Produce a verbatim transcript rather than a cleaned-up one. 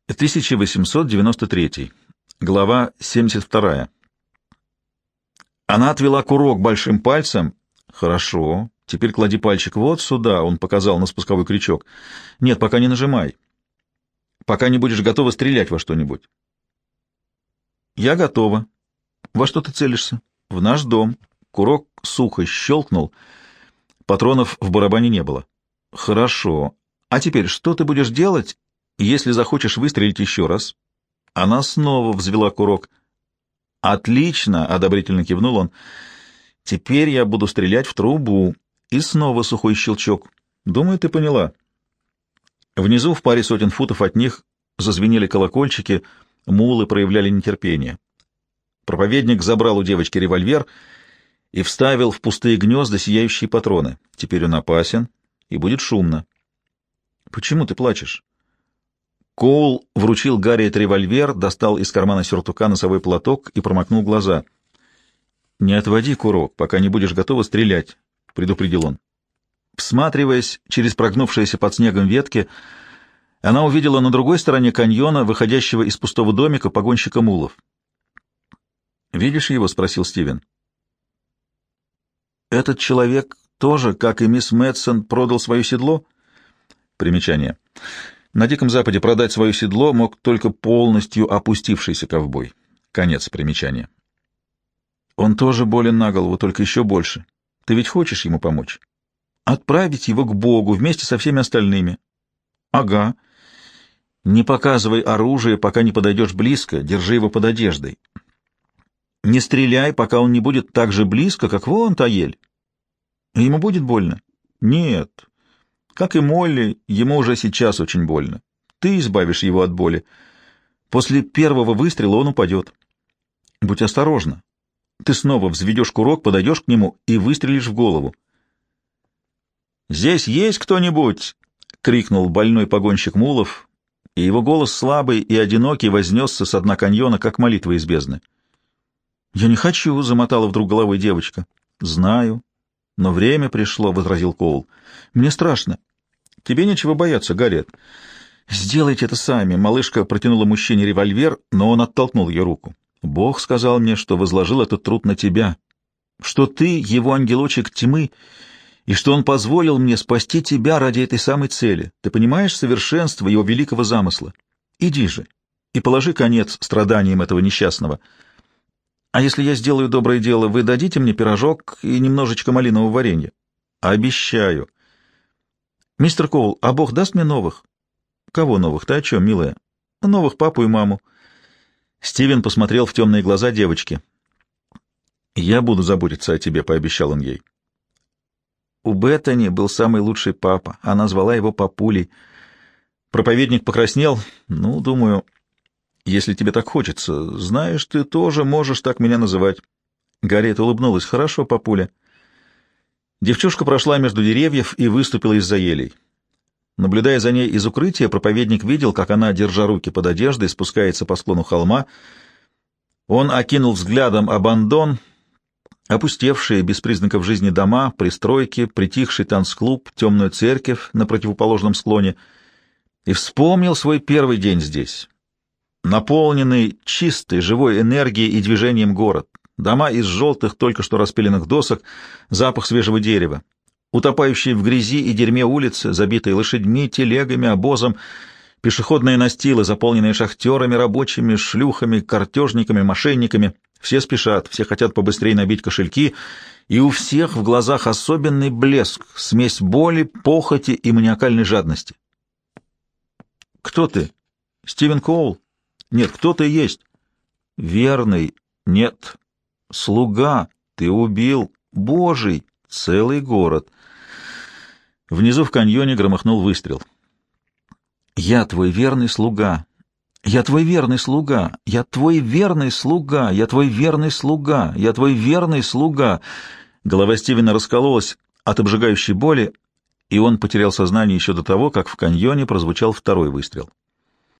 тысяча восемьсот девяносто третий. Глава семьдесят вторая. Она отвела курок большим пальцем. «Хорошо. Теперь клади пальчик вот сюда», — он показал на спусковой крючок. «Нет, пока не нажимай. Пока не будешь готова стрелять во что-нибудь». «Я готова. Во что ты целишься?» «В наш дом». Курок сухо щелкнул. Патронов в барабане не было. «Хорошо. А теперь что ты будешь делать, если захочешь выстрелить еще раз?» Она снова взвела курок. «Отлично!» — одобрительно кивнул он. «Теперь я буду стрелять в трубу». И снова сухой щелчок. «Думаю, ты поняла». Внизу, в паре сотен футов от них, зазвенели колокольчики, мулы проявляли нетерпение. Проповедник забрал у девочки револьвер и вставил в пустые гнезда сияющие патроны. Теперь он опасен, и будет шумно. «Почему ты плачешь?» Коул вручил Гарриет револьвер, достал из кармана сюртука носовой платок и промокнул глаза. «Не отводи курок, пока не будешь готова стрелять», — предупредил он. Всматриваясь через прогнувшиеся под снегом ветки, она увидела на другой стороне каньона, выходящего из пустого домика, погонщика мулов. «Видишь его?» — спросил Стивен. «Этот человек тоже, как и мисс Мэтсон, продал свое седло?» Примечание. На Диком Западе продать свое седло мог только полностью опустившийся ковбой. Конец примечания. «Он тоже болен на голову, только еще больше. Ты ведь хочешь ему помочь?» «Отправить его к Богу вместе со всеми остальными». «Ага. Не показывай оружие, пока не подойдешь близко, держи его под одеждой. Не стреляй, пока он не будет так же близко, как вон та ель. Ему будет больно?» «Нет. Как и Молли, ему уже сейчас очень больно. Ты избавишь его от боли. После первого выстрела он упадет. Будь осторожна. Ты снова взведешь курок, подойдешь к нему и выстрелишь в голову». «Здесь есть кто-нибудь?» — крикнул больной погонщик мулов, и его голос слабый и одинокий вознесся с дна каньона, как молитва из бездны. «Я не хочу», — замотала вдруг головой девочка. «Знаю. Но время пришло», — возразил Коул. «Мне страшно». «Тебе нечего бояться, Гарриет. Сделайте это сами». Малышка протянула мужчине револьвер, но он оттолкнул ее руку. «Бог сказал мне, что возложил этот труд на тебя, что ты его ангелочек тьмы, и что он позволил мне спасти тебя ради этой самой цели. Ты понимаешь совершенство его великого замысла? Иди же и положи конец страданиям этого несчастного. А если я сделаю доброе дело, вы дадите мне пирожок и немножечко малинового варенья?» «Обещаю». «Мистер Коул, а Бог даст мне новых?» «Кого новых? Ты о чем, милая?» «Новых папу и маму». Стивен посмотрел в темные глаза девочки. «Я буду заботиться о тебе», — пообещал он ей. У Беттани был самый лучший папа. Она звала его папулей. Проповедник покраснел. «Ну, думаю, если тебе так хочется. Знаешь, ты тоже можешь так меня называть». Гарриет улыбнулась. «Хорошо, папуля». Девчушка прошла между деревьев и выступила из-за елей. Наблюдая за ней из укрытия, проповедник видел, как она, держа руки под одеждой, спускается по склону холма. Он окинул взглядом абандон, опустевшие, без признаков жизни дома, пристройки, притихший танцклуб, темную церковь на противоположном склоне, и вспомнил свой первый день здесь. Наполненный чистой, живой энергией и движением город. Дома из желтых, только что распиленных досок, запах свежего дерева. Утопающие в грязи и дерьме улицы, забитые лошадьми, телегами, обозом, пешеходные настилы, заполненные шахтерами, рабочими, шлюхами, картежниками, мошенниками. Все спешат, все хотят побыстрее набить кошельки, и у всех в глазах особенный блеск, смесь боли, похоти и маниакальной жадности. «Кто ты? Стивен Коул?» «Нет, кто ты есть?» «Верный?» «Нет». «Слуга?» «Ты убил?» «Божий?» «Целый город». Внизу в каньоне громыхнул выстрел. «Я твой верный слуга. Я твой верный слуга. Я твой верный слуга. Я твой верный слуга. Я твой верный слуга». Голова Стивена раскололась от обжигающей боли, и он потерял сознание еще до того, как в каньоне прозвучал второй выстрел.